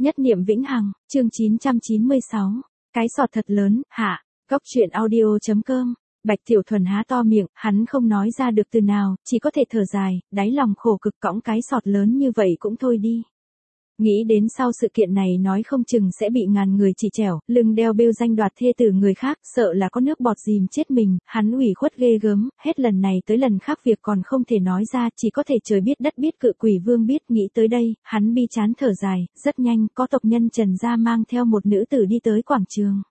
Nhất niệm vĩnh hằng, chương 996. Cái sọt thật lớn, hạ. Góc truyện audio.com. Bạch Tiểu Thuần há to miệng, hắn không nói ra được từ nào, chỉ có thể thở dài, đáy lòng khổ cực cõng cái sọt lớn như vậy cũng thôi đi. Nghĩ đến sau sự kiện này nói không chừng sẽ bị ngàn người chỉ trẻo, lưng đeo bêu danh đoạt thê tử người khác, sợ là có nước bọt dìm chết mình, hắn ủy khuất ghê gớm, hết lần này tới lần khác việc còn không thể nói ra, chỉ có thể trời biết đất biết cự quỷ vương biết. Nghĩ tới đây, hắn bi chán thở dài, rất nhanh, có tộc nhân Trần gia mang theo một nữ tử đi tới quảng trường.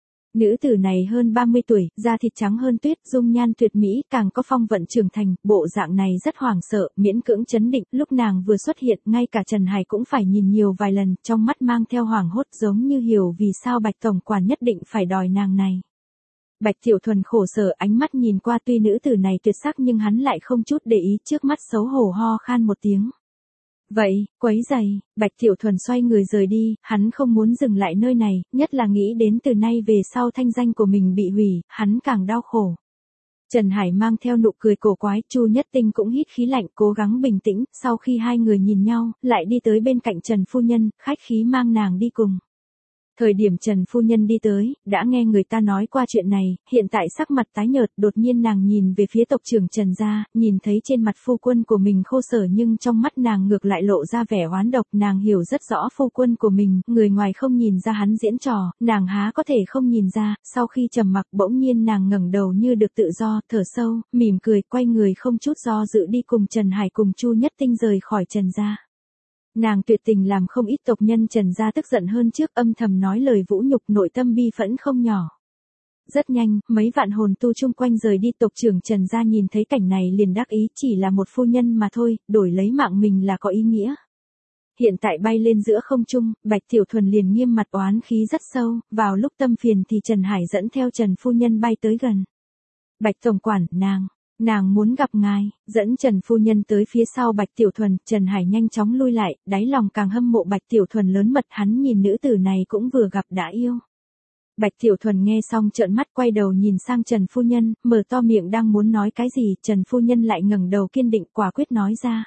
Nữ tử này hơn 30 tuổi, da thịt trắng hơn tuyết, dung nhan tuyệt mỹ, càng có phong vận trưởng thành, bộ dạng này rất hoảng sợ, miễn cưỡng chấn định, lúc nàng vừa xuất hiện, ngay cả Trần Hải cũng phải nhìn nhiều vài lần, trong mắt mang theo hoảng hốt giống như hiểu vì sao Bạch tổng quản nhất định phải đòi nàng này. Bạch Tiểu Thuần khổ sở ánh mắt nhìn qua, tuy nữ tử này tuyệt sắc nhưng hắn lại không chút để ý, trước mắt xấu hổ ho khan một tiếng. Vậy, quấy giày, Bạch Tiểu Thuần xoay người rời đi, hắn không muốn dừng lại nơi này, nhất là nghĩ đến từ nay về sau thanh danh của mình bị hủy, hắn càng đau khổ. Trần Hải mang theo nụ cười cổ quái, Chu Nhất Tinh cũng hít khí lạnh, cố gắng bình tĩnh, sau khi hai người nhìn nhau, lại đi tới bên cạnh Trần phu nhân, khách khí mang nàng đi cùng. Thời điểm Trần phu nhân đi tới, đã nghe người ta nói qua chuyện này, hiện tại sắc mặt tái nhợt, đột nhiên nàng nhìn về phía tộc trưởng Trần gia, nhìn thấy trên mặt phu quân của mình khô sở nhưng trong mắt nàng ngược lại lộ ra vẻ oán độc, nàng hiểu rất rõ phu quân của mình, người ngoài không nhìn ra hắn diễn trò, nàng há có thể không nhìn ra, sau khi trầm mặc bỗng nhiên nàng ngẩng đầu như được tự do, thở sâu, mỉm cười, quay người không chút do dự đi cùng Trần Hải cùng Chu Nhất Tinh rời khỏi Trần gia. Nàng tuyệt tình làm không ít tộc nhân Trần gia tức giận hơn trước, âm thầm nói lời vũ nhục, nội tâm bi phẫn không nhỏ. Rất nhanh, mấy vạn hồn tu chung quanh rời đi, tộc trưởng Trần gia nhìn thấy cảnh này liền đắc ý, chỉ là một phu nhân mà thôi, đổi lấy mạng mình là có ý nghĩa. Hiện tại bay lên giữa không trung, Bạch Tiểu Thuần liền nghiêm mặt oán khí rất sâu, vào lúc tâm phiền thì Trần Hải dẫn theo Trần phu nhân bay tới gần. Bạch tổng quản, nàng muốn gặp ngài, dẫn Trần phu nhân tới phía sau Bạch Tiểu Thuần, Trần Hải nhanh chóng lui lại, đáy lòng càng hâm mộ Bạch Tiểu Thuần lớn mật, hắn nhìn nữ tử này cũng vừa gặp đã yêu. Bạch Tiểu Thuần nghe xong trợn mắt quay đầu nhìn sang Trần phu nhân, mở to miệng đang muốn nói cái gì, Trần phu nhân lại ngẩng đầu kiên định quả quyết nói ra.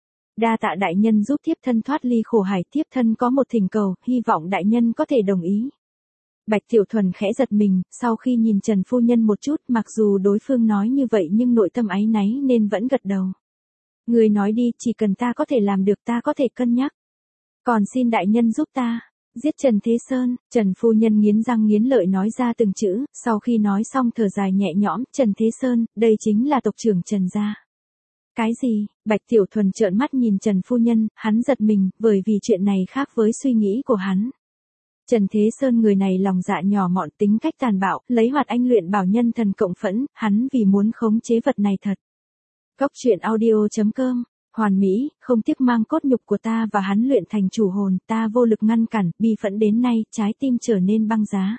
Đa tạ đại nhân giúp thiếp thân thoát ly khổ hải, thiếp thân có một thỉnh cầu, hy vọng đại nhân có thể đồng ý. Bạch Tiểu Thuần khẽ giật mình, sau khi nhìn Trần phu nhân một chút, mặc dù đối phương nói như vậy nhưng nội tâm áy náy nên vẫn gật đầu. Người nói đi, chỉ cần ta có thể làm được ta có thể cân nhắc. Còn xin đại nhân giúp ta, giết Trần Thế Sơn, Trần phu nhân nghiến răng nghiến lợi nói ra từng chữ, sau khi nói xong thở dài nhẹ nhõm, Trần Thế Sơn, đây chính là tộc trưởng Trần gia. Cái gì? Bạch Tiểu Thuần trợn mắt nhìn Trần phu nhân, hắn giật mình, bởi vì chuyện này khác với suy nghĩ của hắn. Trần Thế Sơn người này lòng dạ nhỏ mọn, tính cách tàn bạo, lấy hoạt anh luyện bảo nhân thần cộng phẫn, hắn vì muốn khống chế vật này thật. Góc truyện audio.com, hoàn mỹ, không tiếc mang cốt nhục của ta và hắn luyện thành chủ hồn, ta vô lực ngăn cản, bi phẫn đến nay, trái tim trở nên băng giá.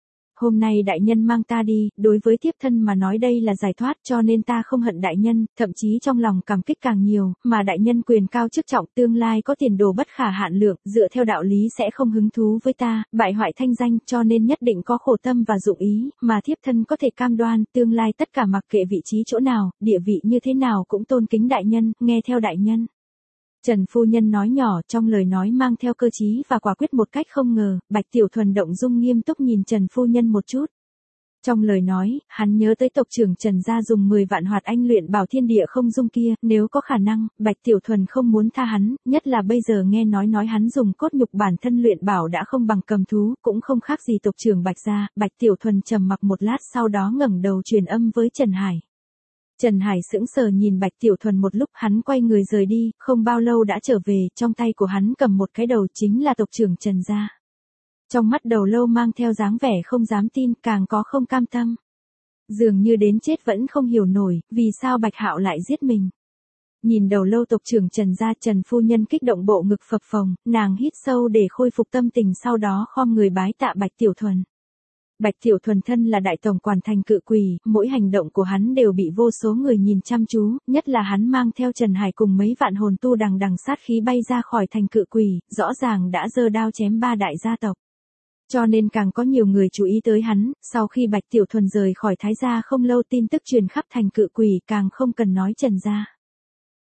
Hôm nay đại nhân mang ta đi, đối với thiếp thân mà nói đây là giải thoát, cho nên ta không hận đại nhân, thậm chí trong lòng cảm kích càng nhiều, mà đại nhân quyền cao chức trọng, tương lai có tiền đồ bất khả hạn lượng, dựa theo đạo lý sẽ không hứng thú với ta, bại hoại thanh danh, cho nên nhất định có khổ tâm và dụng ý, mà thiếp thân có thể cam đoan, tương lai tất cả mặc kệ vị trí chỗ nào, địa vị như thế nào cũng tôn kính đại nhân, nghe theo đại nhân. Trần phu nhân nói nhỏ, trong lời nói mang theo cơ trí và quả quyết một cách không ngờ, Bạch Tiểu Thuần động dung nghiêm túc nhìn Trần phu nhân một chút. Trong lời nói, hắn nhớ tới tộc trưởng Trần gia dùng 10 vạn hoạt anh luyện bảo thiên địa không dung kia, nếu có khả năng, Bạch Tiểu Thuần không muốn tha hắn, nhất là bây giờ nghe nói hắn dùng cốt nhục bản thân luyện bảo đã không bằng cầm thú, cũng không khác gì tộc trưởng Bạch gia. Bạch Tiểu Thuần trầm mặc một lát sau đó ngẩng đầu truyền âm với Trần Hải. Trần Hải sững sờ nhìn Bạch Tiểu Thuần một lúc, hắn quay người rời đi, không bao lâu đã trở về, trong tay của hắn cầm một cái đầu, chính là tộc trưởng Trần gia. Trong mắt Đầu Lâu mang theo dáng vẻ không dám tin, càng có không cam tâm. Dường như đến chết vẫn không hiểu nổi, vì sao Bạch Hạo lại giết mình. Nhìn Đầu Lâu tộc trưởng Trần gia, Trần phu nhân kích động bộ ngực phập phồng, nàng hít sâu để khôi phục tâm tình, sau đó khom người bái tạ Bạch Tiểu Thuần. Bạch Tiểu Thuần thân là đại tổng quản thành cự quỷ, mỗi hành động của hắn đều bị vô số người nhìn chăm chú, nhất là hắn mang theo Trần Hải cùng mấy vạn hồn tu đằng sát khí bay ra khỏi thành cự quỷ, rõ ràng đã giơ đao chém 3 đại gia tộc. Cho nên càng có nhiều người chú ý tới hắn, sau khi Bạch Tiểu Thuần rời khỏi Thái gia không lâu tin tức truyền khắp thành cự quỷ, càng không cần nói Trần gia.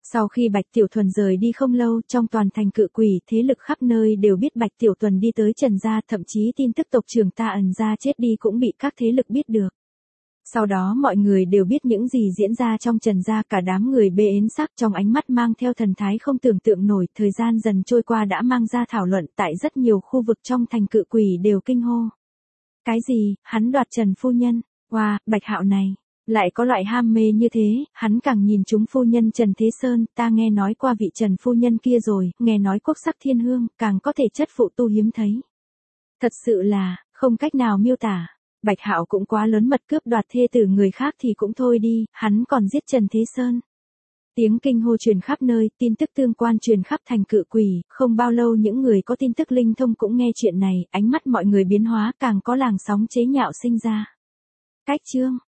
Sau khi Bạch Tiểu Thuần rời đi không lâu, trong toàn thành Cự Quỷ, thế lực khắp nơi đều biết Bạch Tiểu Thuần đi tới Trần gia, thậm chí tin tức tộc trưởng Ta Ẩn gia chết đi cũng bị các thế lực biết được. Sau đó mọi người đều biết những gì diễn ra trong Trần gia, cả đám người bê ến sắc trong ánh mắt mang theo thần thái không tưởng tượng nổi, thời gian dần trôi qua đã mang ra thảo luận tại rất nhiều khu vực trong thành Cự Quỷ đều kinh hô. Cái gì, hắn đoạt Trần phu nhân, wow, Bạch Hạo này, lại có loại ham mê như thế, hắn càng nhìn trúng phu nhân Trần Thế Sơn, ta nghe nói qua vị Trần phu nhân kia rồi, nghe nói quốc sắc thiên hương, càng có thể chất phụ tu hiếm thấy. Thật sự là, không cách nào miêu tả. Bạch Hạo cũng quá lớn mật cướp đoạt thê tử người khác thì cũng thôi đi, hắn còn giết Trần Thế Sơn. Tiếng kinh hô truyền khắp nơi, tin tức tương quan truyền khắp thành Cự Quỷ, không bao lâu những người có tin tức linh thông cũng nghe chuyện này, ánh mắt mọi người biến hóa, càng có làn sóng chế nhạo sinh ra. Cách chương